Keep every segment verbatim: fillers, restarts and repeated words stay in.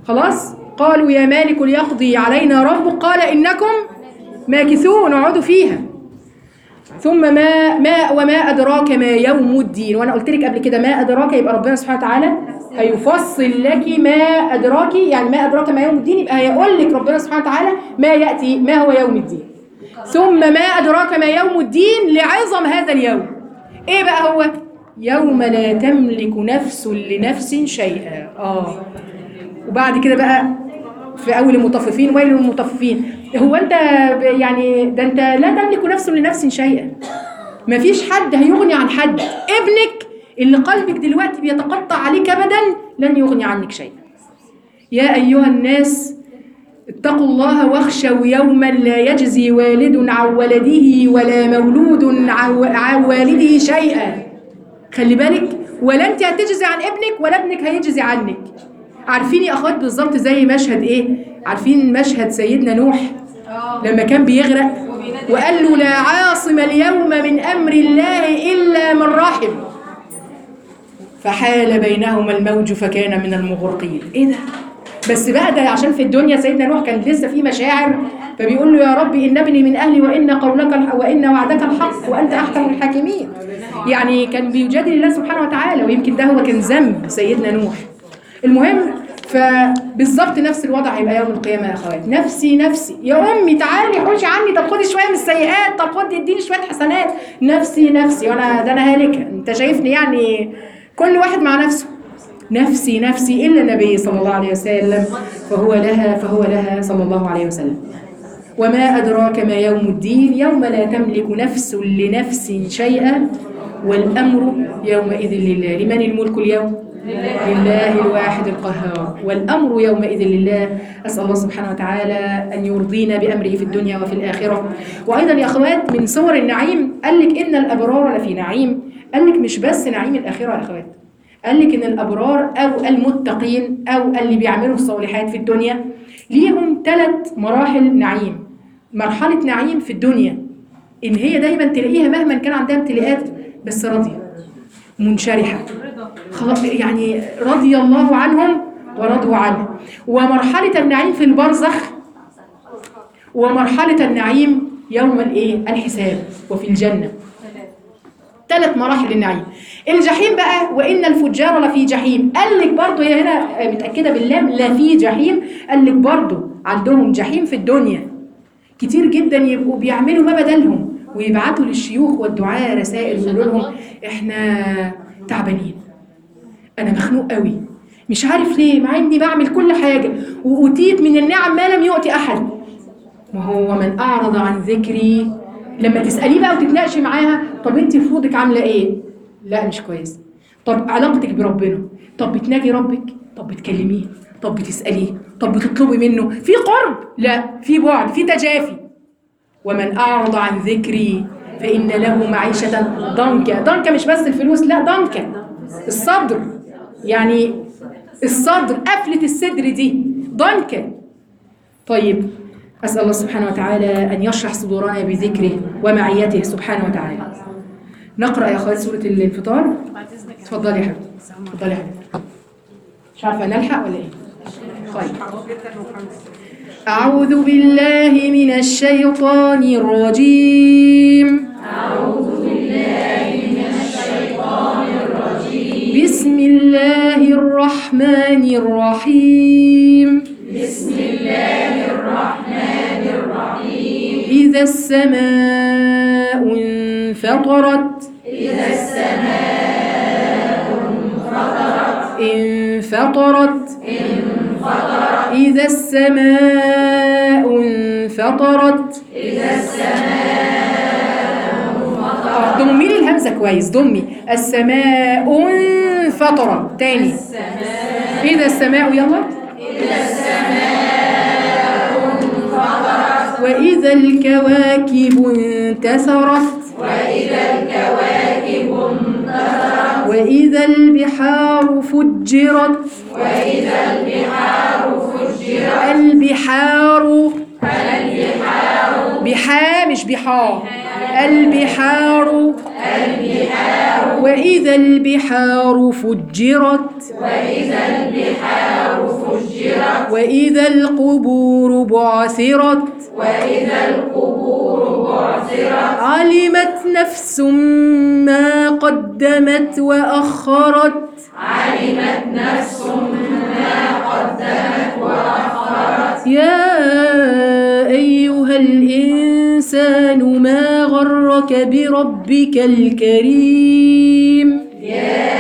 خلاص قالوا يا مالك ليقضي علينا ربك قال إنكم ماكثون اقعدوا فيها. ثم ما ما وما أدراك ما يوم الدين. وأنا قلت لك قبل كده ما أدراك يبقى ربنا سبحانه وتعالى هيفصل لك ما أدراك، يعني ما أدراك ما يوم الدين يبقى هيقول لك ربنا سبحانه وتعالى ما يأتي ما هو يوم الدين. ثم ما أدراك ما يوم الدين لعظم هذا اليوم. إيه بقى هو؟ يوم لا تملك نفس لنفس شيئا. آه وبعد كده بقى في أول المطففين ويل للمطففين. هو أنت يعني ده أنت لا تملك نفس لنفس شيئا، مفيش حد هيغني عن حد. ابنك اللي قلبك دلوقتي بيتقطع عليك أبدا لن يغني عنك شيئا. يا أيها الناس اتقوا الله واخشوا يوما لا يجزي والد عن ولده ولا مولود عن والده شيئا. خلي بالك، ولا انت هتجزي عن ابنك ولا ابنك هيجزي عنك. عارفين يا اخوات بالظبط زي مشهد ايه؟ عارفين مشهد سيدنا نوح لما كان بيغرق وقال له لا عاصم اليوم من امر الله الا من رحم فحال بينهما الموج فكان من المغرقين. ايه ده؟ بس بقى ده عشان في الدنيا سيدنا نوح كان لسه فيه مشاعر، فبيقول له يا ربي إن ابني من أهلي وإن قولك الحق وإن وعدك الحق وأنت أحكم الحاكمين. يعني كان بيجادل الله سبحانه وتعالى، ويمكن ده هو كان ذنب سيدنا نوح. المهم فبالظبط نفس الوضع هيبقى يوم القيامة يا أخوات. نفسي نفسي يا أمي تعالي حوشي عني، طب خدي شوية من السيئات، طب خدي اديني شوية حسنات. نفسي نفسي وأنا ده أنا هالكة، أنت شايفني يعني كل واحد مع نفسه. نفسي نفسي إلا النبي صلى الله عليه وسلم فهو لها فهو لها صلى الله عليه وسلم. وما أدراك ما يوم الدين يوم لا تملك نفس لنفس شيئا والأمر يومئذ لله. لمن الملك اليوم؟ لله الواحد القهار. والأمر يومئذ لله. أسأل الله سبحانه وتعالى أن يرضينا بأمره في الدنيا وفي الآخرة. وأيضا يا أخوات من صور النعيم قال لك إن الأبرار لفي نعيم. قال لك مش بس نعيم الآخرة يا أخوات، قال لك إن الأبرار أو المتقين أو اللي بيعملوا الصالحات في الدنيا ليهم ثلاث مراحل نعيم. مرحلة نعيم في الدنيا إن هي دايما تلاقيها مهما كان عندها امتلاءات بس راضية منشرحة، يعني رضي الله عنهم ورضوا عنه. ومرحلة النعيم في البرزخ، ومرحلة النعيم يوم الايه الحساب وفي الجنة. ثلاث مراحل النعيم. الجحيم بقى وإن الفجار لفي جحيم. قال لك برضه هي هنا متأكدة باللام لفي جحيم. قال لك برضه عندهم جحيم في الدنيا كتير جدا يبقوا بيعملوا ما بدلهم ويبعتوا للشيوخ والدعاء رسائل ويقولوا لهم احنا تعبانين، انا مخنوق قوي مش عارف ليه مع اني بعمل كل حاجة وأوتيت من النعم ما لم يؤتي أحد. ما هو من أعرض عن ذكري لما تسأليه بقى وتتناقشي معاها طب انت فروضك عاملة ايه؟ لا مش كويس. طب علاقتك بربنا؟ طب بتناجي ربك؟ طب بتكلميه؟ طب بتسأليه؟ طب بتطلبي منه؟ في قرب؟ لا في بعد، في تجافي. ومن أعرض عن ذكري فإن له معيشة ضنكا. ضنكا مش بس الفلوس، لا ضنكا الصدر، يعني الصدر قفلة الصدر دي ضنكا. طيب أسأل الله سبحانه وتعالى أن يشرح صدورنا بذكره ومعيته سبحانه وتعالى. نقرأ يا أخوات سورة الانفطار. اتفضلي يا حبيبتي. اتفضلي يا حبيبتي. مش عارفة نلحق ولا إيه؟ طيب. أعوذ بالله من الشيطان الرجيم. أعوذ بالله من الشيطان الرجيم. بسم الله الرحمن الرحيم. بسم الله الرحمن الرحيم. إذا السماء انفطرت. إذا السماء انفطرت. انفطرت. انفطرت. إذا السماء انفطرت. إذا السماء انفطرت. ضمي لي الهمزة كويس، ضمي. السماء انفطرت. تاني. السماء. إذا السماء يلا. إذا السماء انفطرت. وإذا الكواكب انتثرت. وإذا الكواكب انتثرت. وإذا البحار فجرت. وإذا البحار فجرت. البحار. البحار. بحا مش بحا. البحار. البحار. وإذا البحار فجرت. وإذا البحار فجرت. وإذا القبور بعثرت وإذا القبور بعثرت علمت نفس ما قدمت وأخرت علمت نفس ما قدمت وأخرت يا أيها الإنسان ما غرك بربك الكريم يا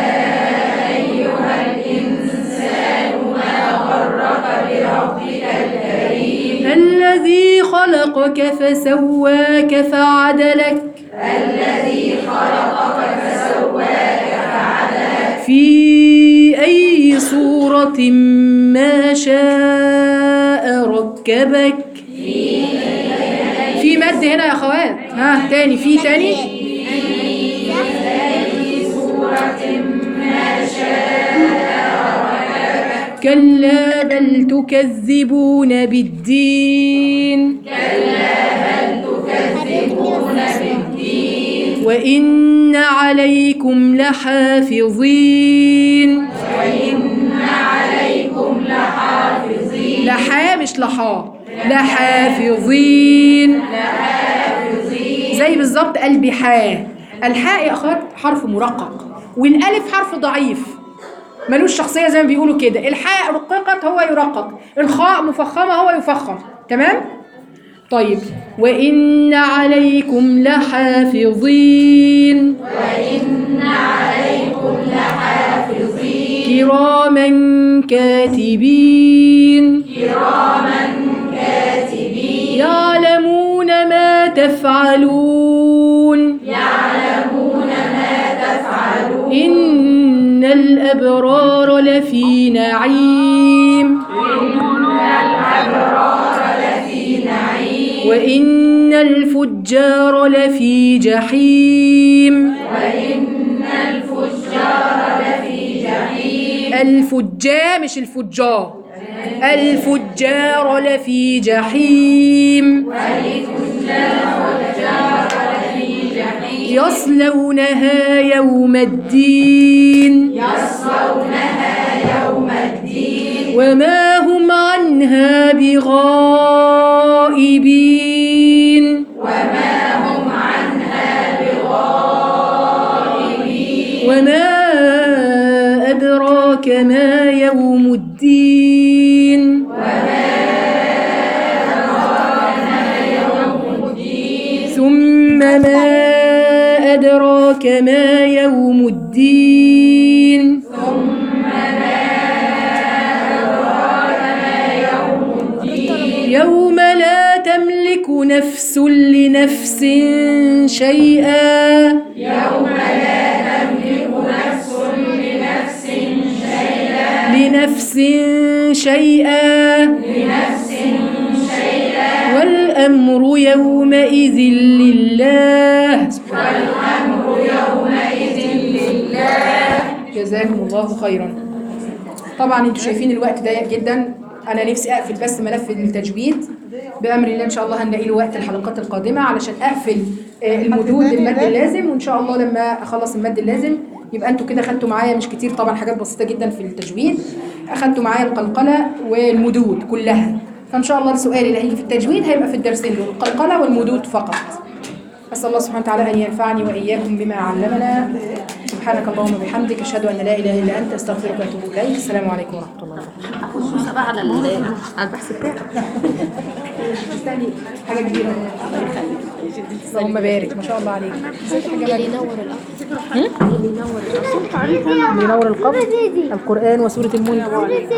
أيها الإنسان ما غرك بربك الكريم الذي خلقك فسواك فعدلك الذي خلقك فسواك فعدلك في أي صورة ما شاء ركبك في مد هنا يا أخوات. ها تاني في تاني كلا بل تكذبون بالدين وإن عليكم لحافظين عليكم لحافظين لحا مش لحا لحافظين زي بالظبط البحاء. الحاء يا أخوات حرف مرقق والألف حرف ضعيف ملوش شخصية زي ما بيقولوا كده. الحاء رققت هو يرقق، الخاء مفخمة هو يفخم. تمام؟ طيب وإن عليكم لحافظين وإن عليكم لحافظين كراما كاتبين كراما كاتبين يعلمون ما تفعلون يعلمون ما تفعلون إن الأبرار لفي نعيم وإن الفجار لفي جحيم وإن الفجار لفي جحيم الفجار مش الفجار الفجار لفي جحيم يصلونها يوم الدين يصلونها يوم الدين وما هم عنها بغائبين وما هم عنها بغائبين وما أدراك ما يوم الدين ثم ما أدراك ما يوم الدين يوم لا تملك نفس لنفس شيئا يوم لا تملك نفس لنفس شيئا لنفس شيئا لنفس شيئا والأمر يومئذ لله والأمر يومئذ لله. جزاكم الله خيرا. طبعا انتوا شايفين الوقت ضيق جدا، انا نفسي اقفل بس ملف التجويد بامر الله ان شاء الله هنلاقي له وقت الحلقات القادمه علشان اقفل المدود المد اللازم، وان شاء الله لما اخلص المد اللازم يبقى انتوا كده خدتوا معايا مش كتير طبعا، حاجات بسيطه جدا في التجويد، اخدتوا معايا القلقله والمدود كلها. فان شاء الله السؤال اللي هيجي في التجويد هيبقى في الدرسين دول القلقله والمدود فقط. أسأل الله سبحانه وتعالى أن ينفعني وإياكم بما علمنا. سبحانك اللهم وبحمدك أشهد أن لا إله إلا أنت أستغفرك وأتوب إليك. السلام عليكم ورحمة الله وبركاته. بقى على ال- على البحث بتاعك. استني حاجة كبيرة. اللهم بارك ما شاء الله عليك. اللي ينور الأرض اللي ينور الأرض بينور القبر القرآن وسورة الملك.